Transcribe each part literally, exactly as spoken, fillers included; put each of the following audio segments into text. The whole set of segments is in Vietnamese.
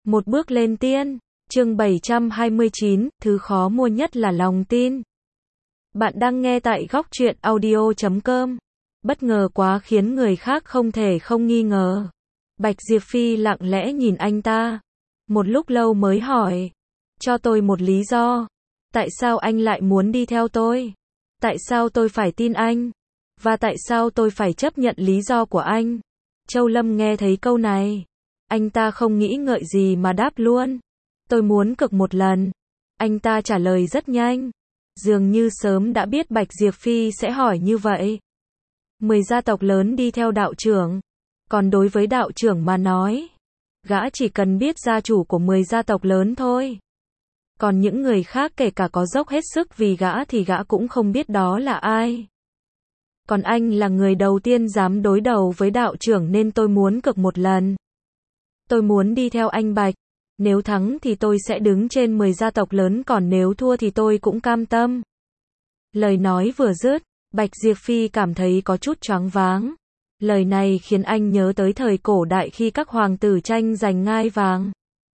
Một bước lên tiên, chương bảy trăm hai mươi chín, thứ khó mua nhất là lòng tin. Bạn đang nghe tại góc truyện audio chấm com. Bất ngờ quá khiến người khác không thể không nghi ngờ. Bạch Diệp Phi lặng lẽ nhìn anh ta. Một lúc lâu mới hỏi. Cho tôi một lý do. Tại sao anh lại muốn đi theo tôi? Tại sao tôi phải tin anh? Và tại sao tôi phải chấp nhận lý do của anh? Châu Lâm nghe thấy câu này. Anh ta không nghĩ ngợi gì mà đáp luôn. Tôi muốn cực một lần. Anh ta trả lời rất nhanh. Dường như sớm đã biết Bạch Diệp Phi sẽ hỏi như vậy. Mười gia tộc lớn đi theo đạo trưởng. Còn đối với đạo trưởng mà nói, gã chỉ cần biết gia chủ của mười gia tộc lớn thôi. Còn những người khác kể cả có dốc hết sức vì gã thì gã cũng không biết đó là ai. Còn anh là người đầu tiên dám đối đầu với đạo trưởng nên tôi muốn cực một lần. Tôi muốn đi theo anh Bạch. Nếu thắng thì tôi sẽ đứng trên mười gia tộc lớn, còn nếu thua thì tôi cũng cam tâm. Lời nói vừa dứt, Bạch Diệp Phi cảm thấy có chút choáng váng. Lời này khiến anh nhớ tới thời cổ đại khi các hoàng tử tranh giành ngai vàng.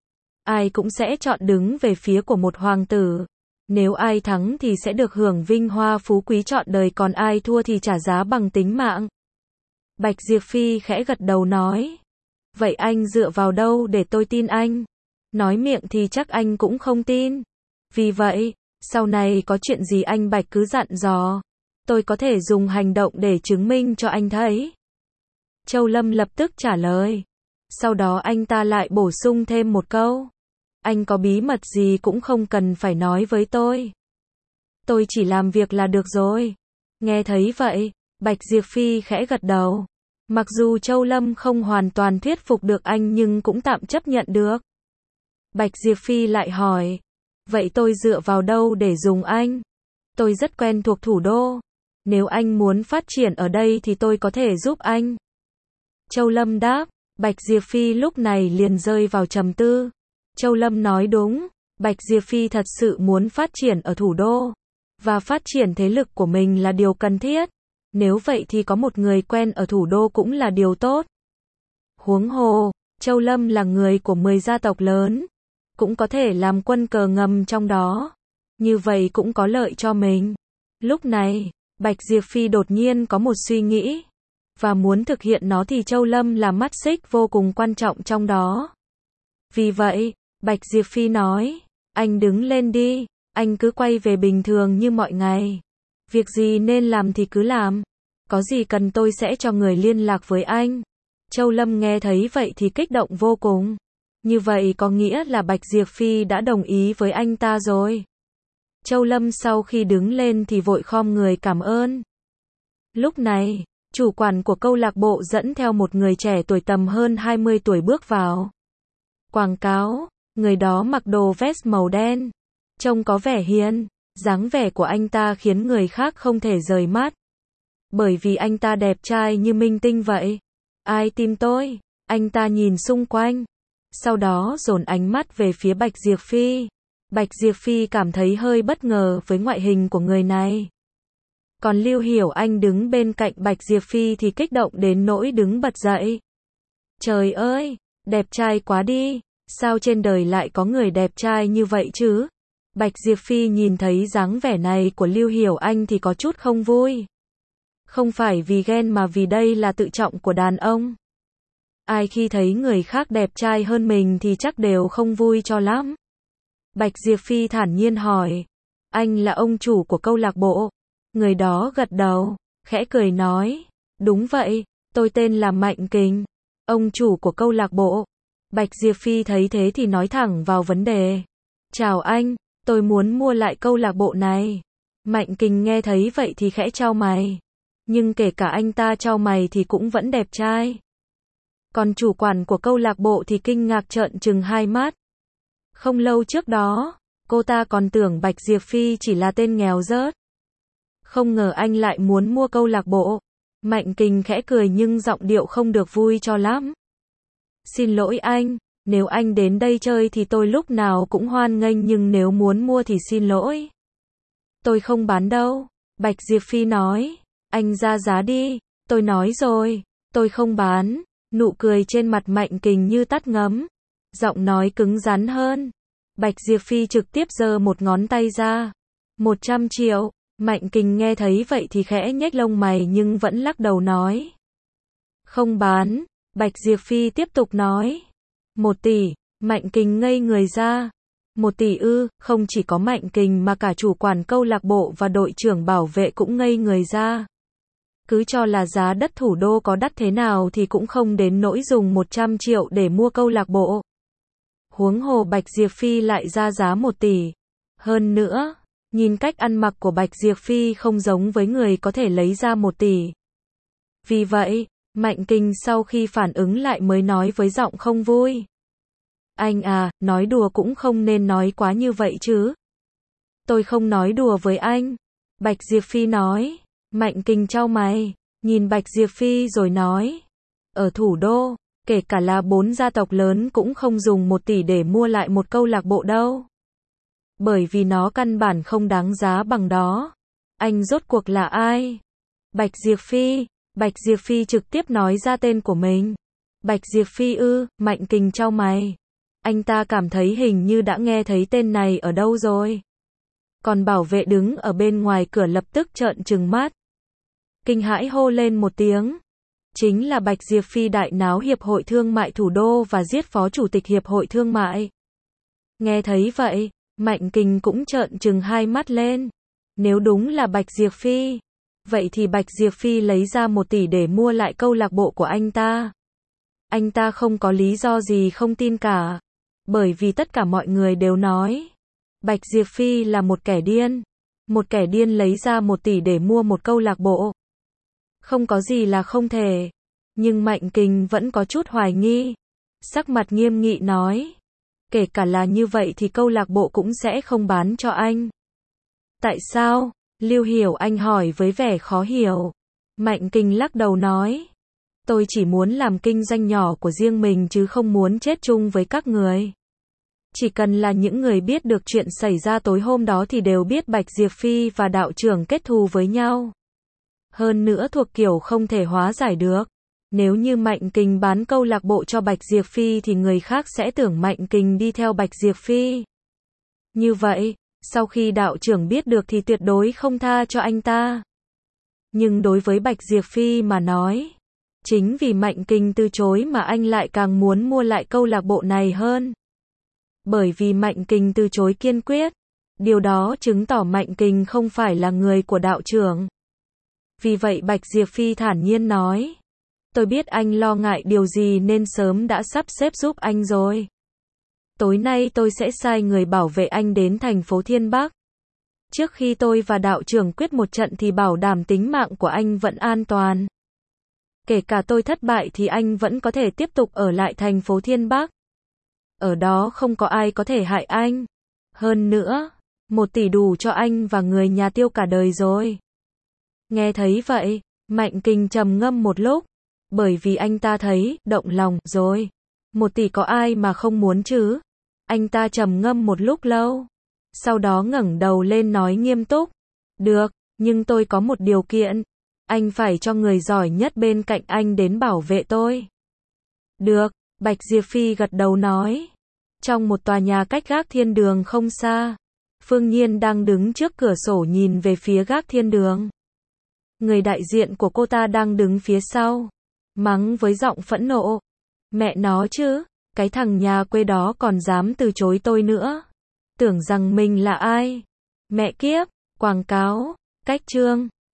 Ai cũng sẽ chọn đứng về phía của một hoàng tử. Nếu ai thắng thì sẽ được hưởng vinh hoa phú quý trọn đời, còn ai thua thì trả giá bằng tính mạng. Bạch Diệp Phi khẽ gật đầu nói. Vậy anh dựa vào đâu để tôi tin anh? Nói miệng thì chắc anh cũng không tin. Vì vậy, sau này có chuyện gì anh Bạch cứ dặn dò. Tôi có thể dùng hành động để chứng minh cho anh thấy. Châu Lâm lập tức trả lời. Sau đó anh ta lại bổ sung thêm một câu. Anh có bí mật gì cũng không cần phải nói với tôi. Tôi chỉ làm việc là được rồi. Nghe thấy vậy, Bạch Diệp Phi khẽ gật đầu. Mặc dù Châu Lâm không hoàn toàn thuyết phục được anh nhưng cũng tạm chấp nhận được. Bạch Diệp Phi lại hỏi. Vậy tôi dựa vào đâu để dùng anh? Tôi rất quen thuộc thủ đô. Nếu anh muốn phát triển ở đây thì tôi có thể giúp anh. Châu Lâm đáp. Bạch Diệp Phi lúc này liền rơi vào trầm tư. Châu Lâm nói đúng. Bạch Diệp Phi thật sự muốn phát triển ở thủ đô. Và phát triển thế lực của mình là điều cần thiết. Nếu vậy thì có một người quen ở thủ đô cũng là điều tốt. Huống hồ, Châu Lâm là người của mười gia tộc lớn. Cũng có thể làm quân cờ ngầm trong đó. Như vậy cũng có lợi cho mình. Lúc này, Bạch Diệp Phi đột nhiên có một suy nghĩ. Và muốn thực hiện nó thì Châu Lâm là mắt xích vô cùng quan trọng trong đó. Vì vậy, Bạch Diệp Phi nói. Anh đứng lên đi. Anh cứ quay về bình thường như mọi ngày. Việc gì nên làm thì cứ làm. Có gì cần tôi sẽ cho người liên lạc với anh. Châu Lâm nghe thấy vậy thì kích động vô cùng. Như vậy có nghĩa là Bạch Diệp Phi đã đồng ý với anh ta rồi. Châu Lâm sau khi đứng lên thì vội khom người cảm ơn. Lúc này, chủ quản của câu lạc bộ dẫn theo một người trẻ tuổi tầm hơn hai mươi tuổi bước vào. Quảng cáo, người đó mặc đồ vest màu đen. Trông có vẻ hiền, dáng vẻ của anh ta khiến người khác không thể rời mắt. Bởi vì anh ta đẹp trai như minh tinh vậy. Ai tìm tôi? Anh ta nhìn xung quanh. Sau đó dồn ánh mắt về phía Bạch Diệp Phi. Bạch Diệp Phi cảm thấy hơi bất ngờ với ngoại hình của người này. Còn Lưu Hiểu Anh đứng bên cạnh Bạch Diệp Phi thì kích động đến nỗi đứng bật dậy. Trời ơi, đẹp trai quá đi, sao trên đời lại có người đẹp trai như vậy chứ? Bạch Diệp Phi nhìn thấy dáng vẻ này của Lưu Hiểu Anh thì có chút không vui. Không phải vì ghen mà vì đây là tự trọng của đàn ông. Ai khi thấy người khác đẹp trai hơn mình thì chắc đều không vui cho lắm. Bạch Diệp Phi thản nhiên hỏi. Anh là ông chủ của câu lạc bộ. Người đó gật đầu, khẽ cười nói. Đúng vậy, tôi tên là Mạnh Kình. Ông chủ của câu lạc bộ. Bạch Diệp Phi thấy thế thì nói thẳng vào vấn đề. Chào anh, tôi muốn mua lại câu lạc bộ này. Mạnh Kình nghe thấy vậy thì khẽ chau mày. Nhưng kể cả anh ta chau mày thì cũng vẫn đẹp trai. Còn chủ quản của câu lạc bộ thì kinh ngạc trợn trừng hai mắt. Không lâu trước đó, cô ta còn tưởng Bạch Diệp Phi chỉ là tên nghèo rớt. Không ngờ anh lại muốn mua câu lạc bộ. Mạnh Kình khẽ cười nhưng giọng điệu không được vui cho lắm. Xin lỗi anh, nếu anh đến đây chơi thì tôi lúc nào cũng hoan nghênh, nhưng nếu muốn mua thì xin lỗi. Tôi không bán đâu. Bạch Diệp Phi nói. Anh ra giá đi. Tôi nói rồi, tôi không bán. Nụ cười trên mặt Mạnh Kình như tắt ngấm. Giọng nói cứng rắn hơn. Bạch Diệp Phi trực tiếp giơ một ngón tay ra. một trăm triệu. Mạnh Kình nghe thấy vậy thì khẽ nhếch lông mày nhưng vẫn lắc đầu nói. Không bán. Bạch Diệp Phi tiếp tục nói. Một tỷ. Mạnh Kình ngây người ra. Một tỷ ư? Không chỉ có Mạnh Kình mà cả chủ quản câu lạc bộ và đội trưởng bảo vệ cũng ngây người ra. Cứ cho là giá đất thủ đô có đắt thế nào thì cũng không đến nỗi dùng một trăm triệu để mua câu lạc bộ. Huống hồ Bạch Diệp Phi lại ra giá một tỷ. Hơn nữa, nhìn cách ăn mặc của Bạch Diệp Phi không giống với người có thể lấy ra một tỷ. Vì vậy, Mạnh Kình sau khi phản ứng lại mới nói với giọng không vui. Anh à, nói đùa cũng không nên nói quá như vậy chứ. Tôi không nói đùa với anh. Bạch Diệp Phi nói. Mạnh Kình chau mày, nhìn Bạch Diệp Phi rồi nói. Ở thủ đô, kể cả là bốn gia tộc lớn cũng không dùng một tỷ để mua lại một câu lạc bộ đâu. Bởi vì nó căn bản không đáng giá bằng đó. Anh rốt cuộc là ai? Bạch Diệp Phi. Bạch Diệp Phi trực tiếp nói ra tên của mình. Bạch Diệp Phi ư? Mạnh Kình chau mày. Anh ta cảm thấy hình như đã nghe thấy tên này ở đâu rồi. Còn bảo vệ đứng ở bên ngoài cửa lập tức trợn trừng mắt. Kinh hãi hô lên một tiếng. Chính là Bạch Diệp Phi đại náo Hiệp hội Thương mại Thủ đô và giết Phó Chủ tịch Hiệp hội Thương mại. Nghe thấy vậy, Mạnh Kình cũng trợn trừng hai mắt lên. Nếu đúng là Bạch Diệp Phi, vậy thì Bạch Diệp Phi lấy ra một tỷ để mua lại câu lạc bộ của anh ta. Anh ta không có lý do gì không tin cả. Bởi vì tất cả mọi người đều nói. Bạch Diệp Phi là một kẻ điên. Một kẻ điên lấy ra một tỷ để mua một câu lạc bộ. Không có gì là không thể. Nhưng Mạnh Kình vẫn có chút hoài nghi. Sắc mặt nghiêm nghị nói. Kể cả là như vậy thì câu lạc bộ cũng sẽ không bán cho anh. Tại sao? Lưu Hiểu Anh hỏi với vẻ khó hiểu. Mạnh Kình lắc đầu nói. Tôi chỉ muốn làm kinh doanh nhỏ của riêng mình chứ không muốn chết chung với các người. Chỉ cần là những người biết được chuyện xảy ra tối hôm đó thì đều biết Bạch Diệp Phi và đạo trưởng kết thù với nhau. Hơn nữa thuộc kiểu không thể hóa giải được. Nếu như Mạnh Kình bán câu lạc bộ cho Bạch Diệp Phi thì người khác sẽ tưởng Mạnh Kình đi theo Bạch Diệp Phi. Như vậy, sau khi đạo trưởng biết được thì tuyệt đối không tha cho anh ta. Nhưng đối với Bạch Diệp Phi mà nói, chính vì Mạnh Kình từ chối mà anh lại càng muốn mua lại câu lạc bộ này hơn. Bởi vì Mạnh Kình từ chối kiên quyết, điều đó chứng tỏ Mạnh Kình không phải là người của đạo trưởng. Vì vậy Bạch Diệp Phi thản nhiên nói. Tôi biết anh lo ngại điều gì nên sớm đã sắp xếp giúp anh rồi. Tối nay tôi sẽ sai người bảo vệ anh đến thành phố Thiên Bắc. Trước khi tôi và đạo trưởng quyết một trận thì bảo đảm tính mạng của anh vẫn an toàn. Kể cả tôi thất bại thì anh vẫn có thể tiếp tục ở lại thành phố Thiên Bắc. Ở đó không có ai có thể hại anh. Hơn nữa, một tỷ đủ cho anh và người nhà tiêu cả đời rồi. Nghe thấy vậy, Mạnh Kình trầm ngâm một lúc. Bởi vì anh ta thấy, động lòng, rồi. Một tỷ có ai mà không muốn chứ? Anh ta trầm ngâm một lúc lâu. Sau đó ngẩng đầu lên nói nghiêm túc. Được, nhưng tôi có một điều kiện. Anh phải cho người giỏi nhất bên cạnh anh đến bảo vệ tôi. Được, Bạch Diệp Phi gật đầu nói. Trong một tòa nhà cách Gác Thiên Đường không xa, Phương Nhiên đang đứng trước cửa sổ nhìn về phía Gác Thiên Đường. Người đại diện của cô ta đang đứng phía sau, mắng với giọng phẫn nộ. Mẹ nó chứ, cái thằng nhà quê đó còn dám từ chối tôi nữa. Tưởng rằng mình là ai? Mẹ kiếp, quảng cáo, cách chương.